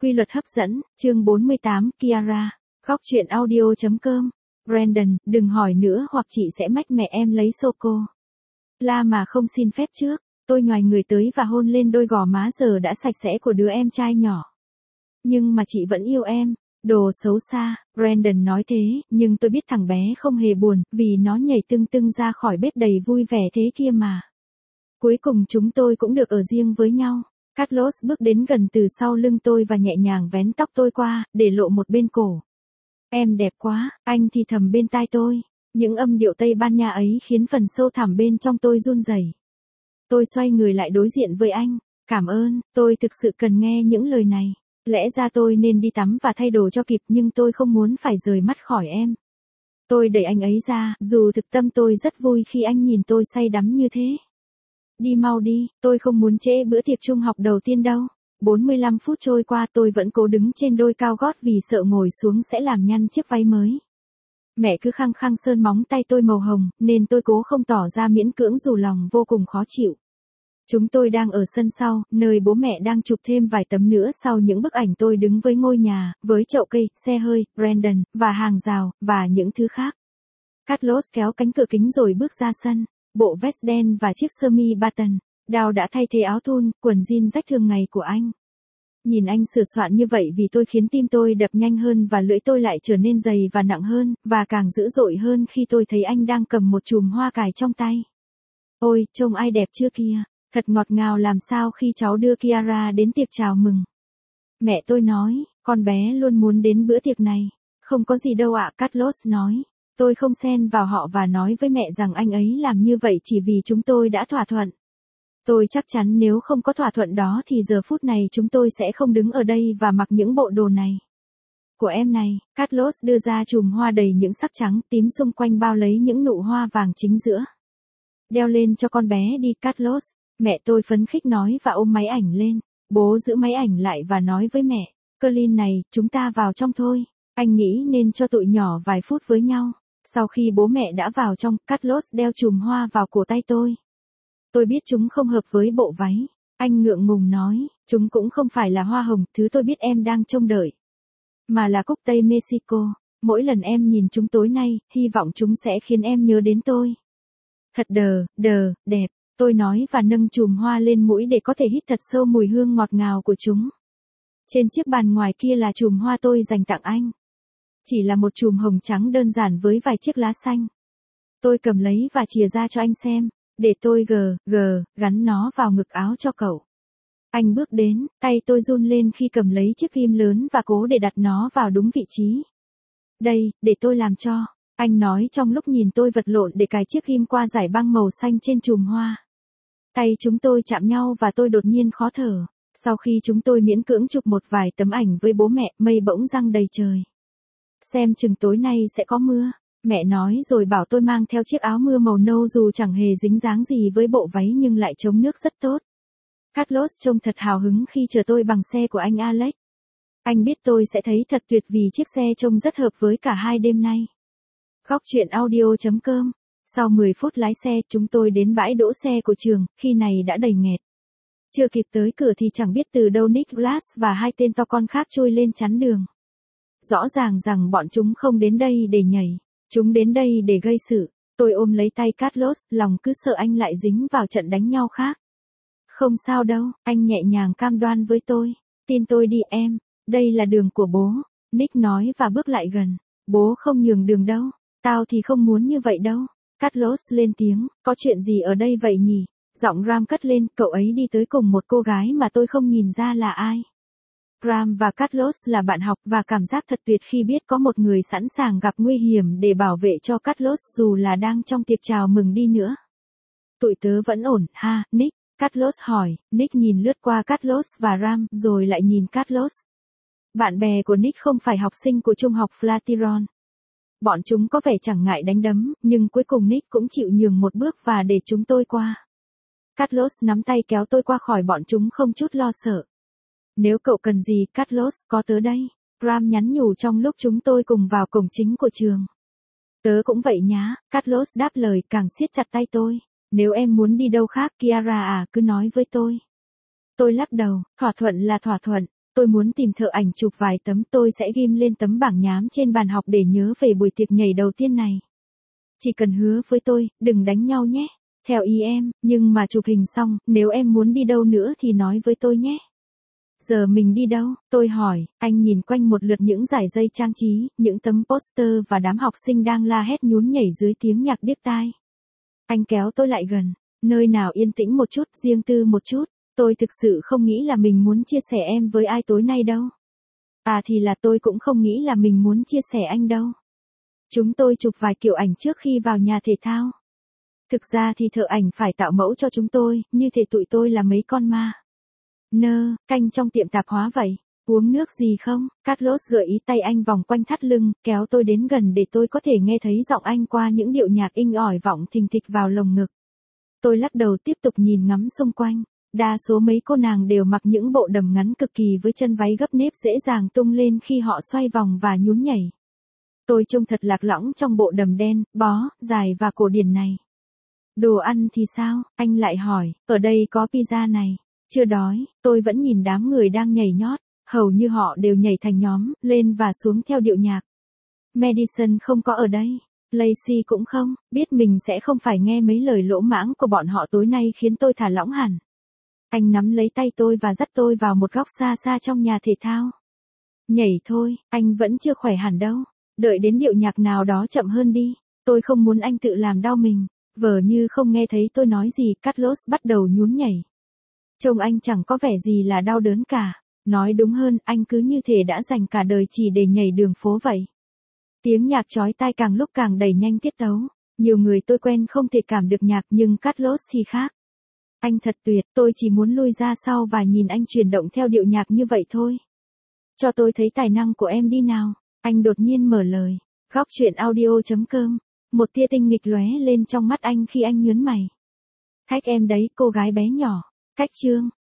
Quy luật hấp dẫn, chương 48, Kiara. Góc truyện audio.com. Brandon, đừng hỏi nữa hoặc chị sẽ mách mẹ em lấy sô-cô la mà không xin phép trước. Tôi nhoài người tới và hôn lên đôi gò má giờ đã sạch sẽ của đứa em trai nhỏ. Nhưng mà chị vẫn yêu em. Đồ xấu xa, Brandon nói thế, nhưng tôi biết thằng bé không hề buồn, vì nó nhảy tưng tưng ra khỏi bếp đầy vui vẻ thế kia mà. Cuối cùng chúng tôi cũng được ở riêng với nhau. Carlos bước đến gần từ sau lưng tôi và nhẹ nhàng vén tóc tôi qua, để lộ một bên cổ. Em đẹp quá, anh thì thầm bên tai tôi. Những âm điệu Tây Ban Nha ấy khiến phần sâu thẳm bên trong tôi run rẩy. Tôi xoay người lại đối diện với anh. Cảm ơn, tôi thực sự cần nghe những lời này. Lẽ ra tôi nên đi tắm và thay đồ cho kịp nhưng tôi không muốn phải rời mắt khỏi em. Tôi đẩy anh ấy ra, dù thực tâm tôi rất vui khi anh nhìn tôi say đắm như thế. Đi mau đi, tôi không muốn trễ bữa tiệc trung học đầu tiên đâu. 45 phút trôi qua tôi vẫn cố đứng trên đôi cao gót vì sợ ngồi xuống sẽ làm nhăn chiếc váy mới. Mẹ cứ khăng khăng sơn móng tay tôi màu hồng, nên tôi cố không tỏ ra miễn cưỡng dù lòng vô cùng khó chịu. Chúng tôi đang ở sân sau, nơi bố mẹ đang chụp thêm vài tấm nữa sau những bức ảnh tôi đứng với ngôi nhà, với chậu cây, xe hơi, Brandon, và hàng rào, và những thứ khác. Carlos kéo cánh cửa kính rồi bước ra sân. Bộ vest đen và chiếc sơ mi button, Đào đã thay thế áo thun, quần jean rách thường ngày của anh. Nhìn anh sửa soạn như vậy vì tôi khiến tim tôi đập nhanh hơn và lưỡi tôi lại trở nên dày và nặng hơn, và càng dữ dội hơn khi tôi thấy anh đang cầm một chùm hoa cài trong tay. Ôi, trông ai đẹp chưa kia, thật ngọt ngào làm sao khi cháu đưa Kiara đến tiệc chào mừng. Mẹ tôi nói, con bé luôn muốn đến bữa tiệc này. Không có gì đâu ạ, Carlos nói. Tôi không xen vào họ và nói với mẹ rằng anh ấy làm như vậy chỉ vì chúng tôi đã thỏa thuận. Tôi chắc chắn nếu không có thỏa thuận đó thì giờ phút này chúng tôi sẽ không đứng ở đây và mặc những bộ đồ này. Của em này, Carlos đưa ra chùm hoa đầy những sắc trắng tím xung quanh bao lấy những nụ hoa vàng chính giữa. Đeo lên cho con bé đi Carlos, mẹ tôi phấn khích nói và ôm máy ảnh lên. Bố giữ máy ảnh lại và nói với mẹ, Colin này, chúng ta vào trong thôi. Anh nghĩ nên cho tụi nhỏ vài phút với nhau. Sau khi bố mẹ đã vào trong, Carlos đeo chùm hoa vào cổ tay tôi. Tôi biết chúng không hợp với bộ váy. Anh ngượng ngùng nói, chúng cũng không phải là hoa hồng, thứ tôi biết em đang trông đợi. Mà là cúc Tây Mexico. Mỗi lần em nhìn chúng tối nay, hy vọng chúng sẽ khiến em nhớ đến tôi. Thật đẹp, tôi nói và nâng chùm hoa lên mũi để có thể hít thật sâu mùi hương ngọt ngào của chúng. Trên chiếc bàn ngoài kia là chùm hoa tôi dành tặng anh. Chỉ là một chùm hồng trắng đơn giản với vài chiếc lá xanh. Tôi cầm lấy và chìa ra cho anh xem, để tôi gắn nó vào ngực áo cho cậu. Anh bước đến, tay tôi run lên khi cầm lấy chiếc ghim lớn và cố để đặt nó vào đúng vị trí. Đây, để tôi làm cho, anh nói trong lúc nhìn tôi vật lộn để cài chiếc ghim qua dải băng màu xanh trên chùm hoa. Tay chúng tôi chạm nhau và tôi đột nhiên khó thở. Sau khi chúng tôi miễn cưỡng chụp một vài tấm ảnh với bố mẹ, mây bỗng giăng đầy trời. Xem chừng tối nay sẽ có mưa, mẹ nói rồi bảo tôi mang theo chiếc áo mưa màu nâu dù chẳng hề dính dáng gì với bộ váy nhưng lại chống nước rất tốt. Carlos trông thật hào hứng khi chờ tôi bằng xe của anh Alex. Anh biết tôi sẽ thấy thật tuyệt vì chiếc xe trông rất hợp với cả hai đêm nay. Góc truyện audio.com. Sau 10 phút lái xe, chúng tôi đến bãi đỗ xe của trường, khi này đã đầy nghẹt. Chưa kịp tới cửa thì chẳng biết từ đâu Nick Glass và hai tên to con khác trôi lên chắn đường. Rõ ràng rằng bọn chúng không đến đây để nhảy, chúng đến đây để gây sự. Tôi ôm lấy tay Carlos, lòng cứ sợ anh lại dính vào trận đánh nhau khác. Không sao đâu, anh nhẹ nhàng cam đoan với tôi. Tin tôi đi em, đây là đường của bố, Nick nói và bước lại gần. Bố không nhường đường đâu, tao thì không muốn như vậy đâu. Carlos lên tiếng, có chuyện gì ở đây vậy nhỉ? Giọng Ram cất lên, cậu ấy đi tới cùng một cô gái mà tôi không nhìn ra là ai. Ram và Carlos là bạn học và cảm giác thật tuyệt khi biết có một người sẵn sàng gặp nguy hiểm để bảo vệ cho Carlos dù là đang trong tiệc chào mừng đi nữa. Tụi tớ vẫn ổn, ha, Nick? Carlos hỏi. Nick nhìn lướt qua Carlos và Ram rồi lại nhìn Carlos. Bạn bè của Nick không phải học sinh của trung học Flatiron. Bọn chúng có vẻ chẳng ngại đánh đấm, nhưng cuối cùng Nick cũng chịu nhường một bước và để chúng tôi qua. Carlos nắm tay kéo tôi qua khỏi bọn chúng không chút lo sợ. Nếu cậu cần gì, Carlos, có tớ đây. Ram nhắn nhủ trong lúc chúng tôi cùng vào cổng chính của trường. Tớ cũng vậy nhá, Carlos đáp lời càng siết chặt tay tôi. Nếu em muốn đi đâu khác, Kiara à, cứ nói với tôi. Tôi lắc đầu, thỏa thuận là thỏa thuận. Tôi muốn tìm thợ ảnh chụp vài tấm, tôi sẽ ghim lên tấm bảng nhám trên bàn học để nhớ về buổi tiệc nhảy đầu tiên này. Chỉ cần hứa với tôi, đừng đánh nhau nhé. Theo ý em, nhưng mà chụp hình xong, nếu em muốn đi đâu nữa thì nói với tôi nhé. Giờ mình đi đâu? Tôi hỏi. Anh nhìn quanh một lượt những dải dây trang trí, những tấm poster và đám học sinh đang la hét nhún nhảy dưới tiếng nhạc điếc tai. Anh kéo tôi lại gần. Nơi nào yên tĩnh một chút, riêng tư một chút. Tôi thực sự không nghĩ là mình muốn chia sẻ em với ai tối nay đâu. À thì là tôi cũng không nghĩ là mình muốn chia sẻ anh đâu. Chúng tôi chụp vài kiểu ảnh trước khi vào nhà thể thao. Thực ra thì thợ ảnh phải tạo mẫu cho chúng tôi, như thể tụi tôi là mấy con ma. Canh trong tiệm tạp hóa vậy. Uống nước gì không? Carlos gợi ý, tay anh vòng quanh thắt lưng, kéo tôi đến gần để tôi có thể nghe thấy giọng anh qua những điệu nhạc inh ỏi vọng thình thịch vào lồng ngực. Tôi lắc đầu tiếp tục nhìn ngắm xung quanh. Đa số mấy cô nàng đều mặc những bộ đầm ngắn cực kỳ với chân váy gấp nếp dễ dàng tung lên khi họ xoay vòng và nhún nhảy. Tôi trông thật lạc lõng trong bộ đầm đen, bó, dài và cổ điển này. Đồ ăn thì sao? Anh lại hỏi, ở đây có pizza này. Chưa đói, tôi vẫn nhìn đám người đang nhảy nhót, hầu như họ đều nhảy thành nhóm, lên và xuống theo điệu nhạc. Madison không có ở đây. Lacey cũng không, biết mình sẽ không phải nghe mấy lời lỗ mãng của bọn họ tối nay khiến tôi thả lỏng hẳn. Anh nắm lấy tay tôi và dắt tôi vào một góc xa xa trong nhà thể thao. Nhảy thôi, anh vẫn chưa khỏe hẳn đâu. Đợi đến điệu nhạc nào đó chậm hơn đi. Tôi không muốn anh tự làm đau mình. Vờ như không nghe thấy tôi nói gì, Carlos bắt đầu nhún nhảy. Trông anh chẳng có vẻ gì là đau đớn cả. Nói đúng hơn, anh cứ như thể đã dành cả đời chỉ để nhảy đường phố vậy. Tiếng nhạc chói tai càng lúc càng đẩy nhanh tiết tấu. Nhiều người tôi quen không thể cảm được nhạc, nhưng Carlos thì khác. Anh thật tuyệt, tôi chỉ muốn lui ra sau và nhìn anh chuyển động theo điệu nhạc như vậy thôi. Cho tôi thấy tài năng của em đi nào. Anh đột nhiên mở lời. Góc chuyện audio.com. Một tia tinh nghịch lóe lên trong mắt anh khi anh nhớn mày. Thách em đấy, cô gái bé nhỏ. Cách chương.